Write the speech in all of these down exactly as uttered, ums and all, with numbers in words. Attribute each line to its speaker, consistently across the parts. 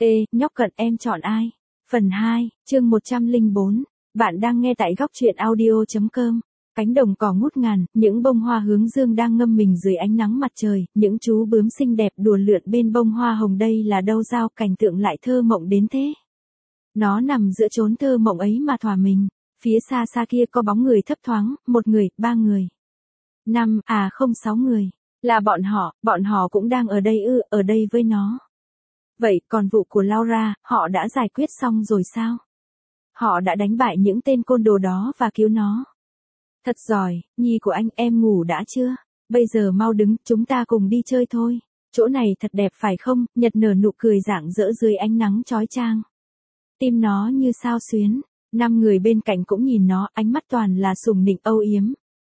Speaker 1: Ê, nhóc cận em chọn ai? Phần hai, chương một trăm lẻ bốn. Bạn đang nghe tại góc truyện audio chấm com. Cánh đồng cỏ ngút ngàn, những bông hoa hướng dương đang ngâm mình dưới ánh nắng mặt trời, những chú bướm xinh đẹp đùa lượn bên bông hoa hồng, đây là đâu giao, cảnh tượng lại thơ mộng đến thế. Nó nằm giữa chốn thơ mộng ấy mà thỏa mình. Phía xa xa kia có bóng người thấp thoáng, một người, ba người, năm, à không sáu người. Là bọn họ, bọn họ cũng đang ở đây ư, ở đây với nó. Vậy, còn vụ của Laura, họ đã giải quyết xong rồi sao? Họ đã đánh bại những tên côn đồ đó và cứu nó. Thật giỏi, nhi của anh, em ngủ đã chưa? Bây giờ mau đứng, chúng ta cùng đi chơi thôi. Chỗ này thật đẹp phải không? Nhật nở nụ cười rạng rỡ dưới ánh nắng chói chang. Tim nó như sao xuyến. Năm người bên cạnh cũng nhìn nó, ánh mắt toàn là sùng nịnh âu yếm.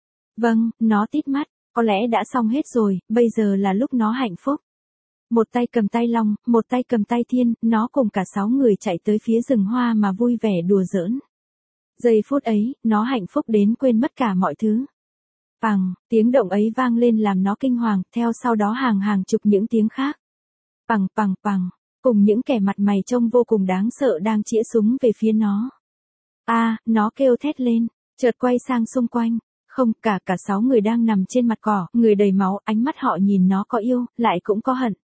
Speaker 1: Vâng, nó tít mắt, có lẽ đã xong hết rồi, bây giờ là lúc nó hạnh phúc. Một tay cầm tay Long, một tay cầm tay Thiên, nó cùng cả sáu người chạy tới phía rừng hoa mà vui vẻ đùa giỡn. Giây phút ấy, nó hạnh phúc đến quên mất cả mọi thứ. Pằng, tiếng động ấy vang lên làm nó kinh hoàng, theo sau đó hàng hàng chục những tiếng khác. Pằng pằng pằng, cùng những kẻ mặt mày trông vô cùng đáng sợ đang chĩa súng về phía nó. A, à, nó kêu thét lên, chợt quay sang xung quanh. Không, cả cả sáu người đang nằm trên mặt cỏ, người đầy máu, ánh mắt họ nhìn nó có yêu, lại cũng có hận.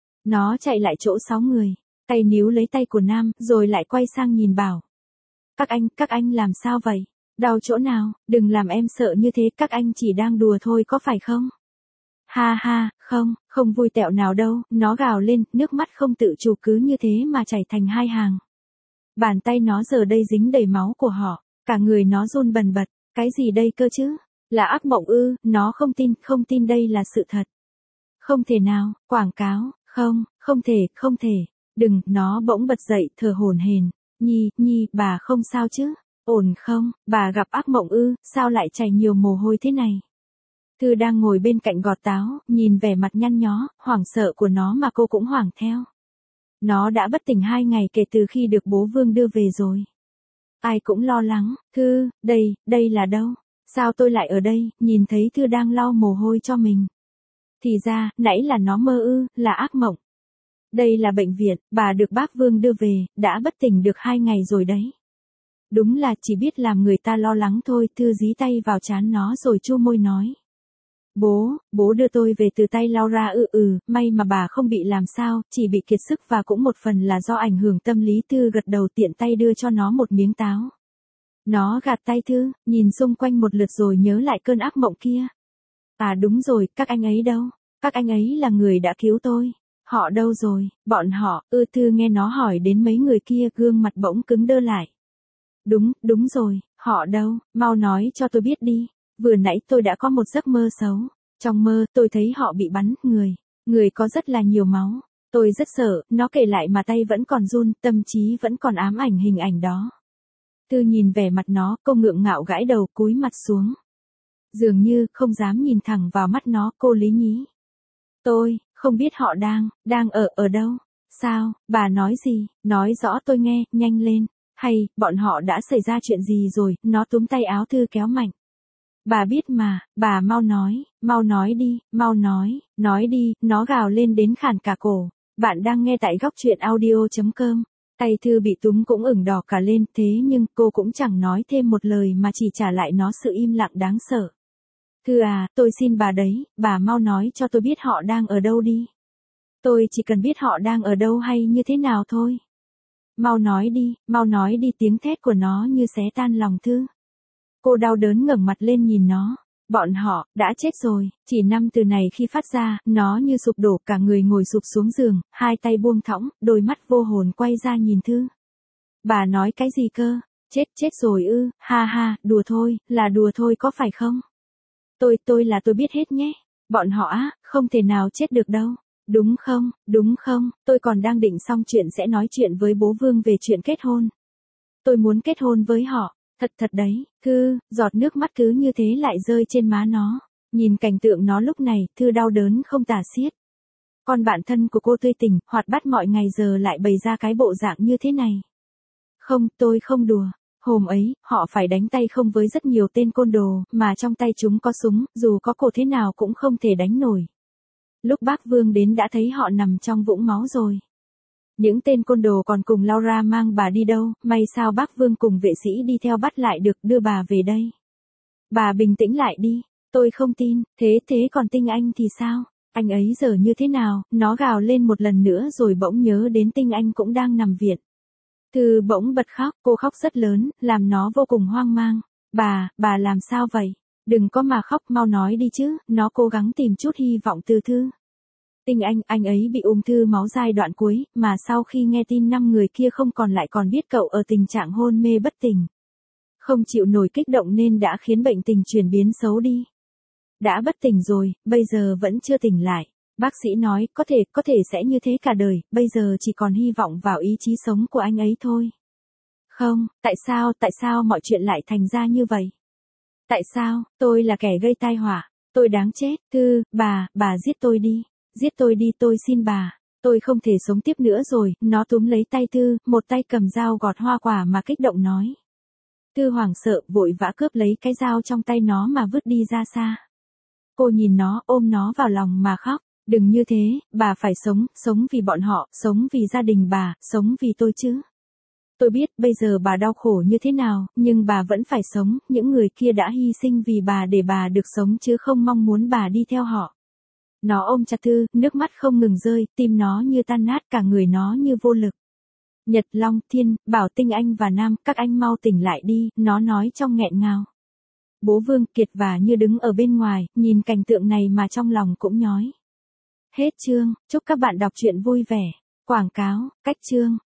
Speaker 1: Nó chạy lại chỗ sáu người, tay níu lấy tay của Nam, rồi lại quay sang nhìn bảo. Các anh, các anh làm sao vậy? Đau chỗ nào? Đừng làm em sợ như thế, các anh chỉ đang đùa thôi có phải không? Ha ha, không, không vui tẹo nào đâu, nó gào lên, nước mắt không tự chủ cứ như thế mà chảy thành hai hàng. Bàn tay nó giờ đây dính đầy máu của họ, cả người nó run bần bật, cái gì đây cơ chứ? Là ác mộng ư? Nó không tin, không tin đây là sự thật. Không thể nào, quảng cáo. Không, không thể, không thể. Đừng, nó bỗng bật dậy, thở hổn hển. Nhi, Nhi, bà không sao chứ? Ổn không? Bà gặp ác mộng ư? Sao lại chảy nhiều mồ hôi thế này? Thư đang ngồi bên cạnh gọt táo, nhìn vẻ mặt nhăn nhó, hoảng sợ của nó mà cô cũng hoảng theo. Nó đã bất tỉnh hai ngày kể từ khi được bố Vương đưa về rồi. Ai cũng lo lắng. Thư, đây, đây là đâu? Sao tôi lại ở đây? Nhìn thấy Thư đang lau mồ hôi cho mình. Thì ra, nãy là nó mơ ư, là ác mộng. Đây là bệnh viện, bà được bác Vương đưa về, đã bất tỉnh được hai ngày rồi đấy. Đúng là chỉ biết làm người ta lo lắng thôi. Thư dí tay vào trán nó rồi chu môi nói. Bố, bố đưa tôi về từ tay Laura ư. Ừ, may mà bà không bị làm sao, chỉ bị kiệt sức và cũng một phần là do ảnh hưởng tâm lý. Thư gật đầu tiện tay đưa cho nó một miếng táo. Nó gạt tay Thư, nhìn xung quanh một lượt rồi nhớ lại cơn ác mộng kia. À đúng rồi, các anh ấy đâu? Các anh ấy là người đã cứu tôi. Họ đâu rồi? Bọn họ, ư. Thư nghe nó hỏi đến mấy người kia, gương mặt bỗng cứng đơ lại. Đúng, đúng rồi, họ đâu? Mau nói cho tôi biết đi. Vừa nãy tôi đã có một giấc mơ xấu. Trong mơ, tôi thấy họ bị bắn, người. Người có rất là nhiều máu. Tôi rất sợ, nó kể lại mà tay vẫn còn run, tâm trí vẫn còn ám ảnh hình ảnh đó. Thư nhìn vẻ mặt nó, cô ngượng ngạo gãi đầu, cúi mặt xuống. Dường như, không dám nhìn thẳng vào mắt nó, cô lý nhí. Tôi, không biết họ đang, đang ở, ở đâu? Sao, bà nói gì? Nói rõ tôi nghe, nhanh lên. Hay, bọn họ đã xảy ra chuyện gì rồi? Nó túm tay áo Thư kéo mạnh. Bà biết mà, bà mau nói, mau nói đi, mau nói, nói đi, nó gào lên đến khản cả cổ. Bạn đang nghe tại góc truyện audio chấm com. Tay Thư bị túm cũng ửng đỏ cả lên, thế nhưng cô cũng chẳng nói thêm một lời mà chỉ trả lại nó sự im lặng đáng sợ. Thư à, tôi xin bà đấy, bà mau nói cho tôi biết họ đang ở đâu đi. Tôi chỉ cần biết họ đang ở đâu hay như thế nào thôi. Mau nói đi, mau nói đi, tiếng thét của nó như xé tan lòng Thư. Cô đau đớn ngẩng mặt lên nhìn nó. Bọn họ, đã chết rồi, chỉ năm từ này khi phát ra, nó như sụp đổ, cả người ngồi sụp xuống giường, hai tay buông thõng, đôi mắt vô hồn quay ra nhìn Thư. Bà nói cái gì cơ? Chết, chết rồi ư? Ha ha, đùa thôi, là đùa thôi có phải không? Tôi, tôi là tôi biết hết nhé. Bọn họ á, không thể nào chết được đâu. Đúng không, đúng không, tôi còn đang định xong chuyện sẽ nói chuyện với bố Vương về chuyện kết hôn. Tôi muốn kết hôn với họ. Thật thật đấy, Thư, giọt nước mắt cứ như thế lại rơi trên má nó. Nhìn cảnh tượng nó lúc này, Thư đau đớn không tả xiết. Con bạn thân của cô tươi tỉnh, hoạt bát mọi ngày giờ lại bày ra cái bộ dạng như thế này. Không, tôi không đùa. Hôm ấy, họ phải đánh tay không với rất nhiều tên côn đồ, mà trong tay chúng có súng, dù có cổ thế nào cũng không thể đánh nổi. Lúc bác Vương đến đã thấy họ nằm trong vũng máu rồi. Những tên côn đồ còn cùng Laura mang bà đi đâu, may sao bác Vương cùng vệ sĩ đi theo bắt lại được, đưa bà về đây. Bà bình tĩnh lại đi, tôi không tin, thế thế còn Tinh Anh thì sao? Anh ấy giờ như thế nào? Nó gào lên một lần nữa rồi bỗng nhớ đến Tinh Anh cũng đang nằm viện. Thư bỗng bật khóc, cô khóc rất lớn, làm nó vô cùng hoang mang. Bà, bà làm sao vậy? Đừng có mà khóc, mau nói đi chứ, nó cố gắng tìm chút hy vọng từ Thư. Tinh Anh, anh ấy bị ung thư máu giai đoạn cuối, mà sau khi nghe tin năm người kia không còn lại còn biết cậu ở tình trạng hôn mê bất tỉnh. Không chịu nổi kích động nên đã khiến bệnh tình chuyển biến xấu đi. Đã bất tỉnh rồi, bây giờ vẫn chưa tỉnh lại. Bác sĩ nói, có thể, có thể sẽ như thế cả đời, bây giờ chỉ còn hy vọng vào ý chí sống của anh ấy thôi. Không, tại sao, tại sao mọi chuyện lại thành ra như vậy? Tại sao, tôi là kẻ gây tai họa, tôi đáng chết, Thư, bà, bà giết tôi đi, giết tôi đi tôi xin bà, tôi không thể sống tiếp nữa rồi, nó túm lấy tay Thư, một tay cầm dao gọt hoa quả mà kích động nói. Thư hoảng sợ, vội vã cướp lấy cái dao trong tay nó mà vứt đi ra xa. Cô nhìn nó, ôm nó vào lòng mà khóc, đừng như thế, bà phải sống, sống vì bọn họ, sống vì gia đình bà, sống vì tôi chứ. Tôi biết bây giờ bà đau khổ như thế nào, nhưng bà vẫn phải sống, những người kia đã hy sinh vì bà để bà được sống chứ không mong muốn bà đi theo họ. Nó ôm chặt Thư, nước mắt không ngừng rơi, tim nó như tan nát, cả người nó như vô lực. Nhật, Long, Thiên, Bảo, Tinh Anh và Nam, các anh mau tỉnh lại đi, nó nói trong nghẹn ngào. Bố Vương, Kiệt và Như đứng ở bên ngoài, nhìn cảnh tượng này mà trong lòng cũng nhói. Hết chương, chúc các bạn đọc truyện vui vẻ. Quảng cáo, cách chương.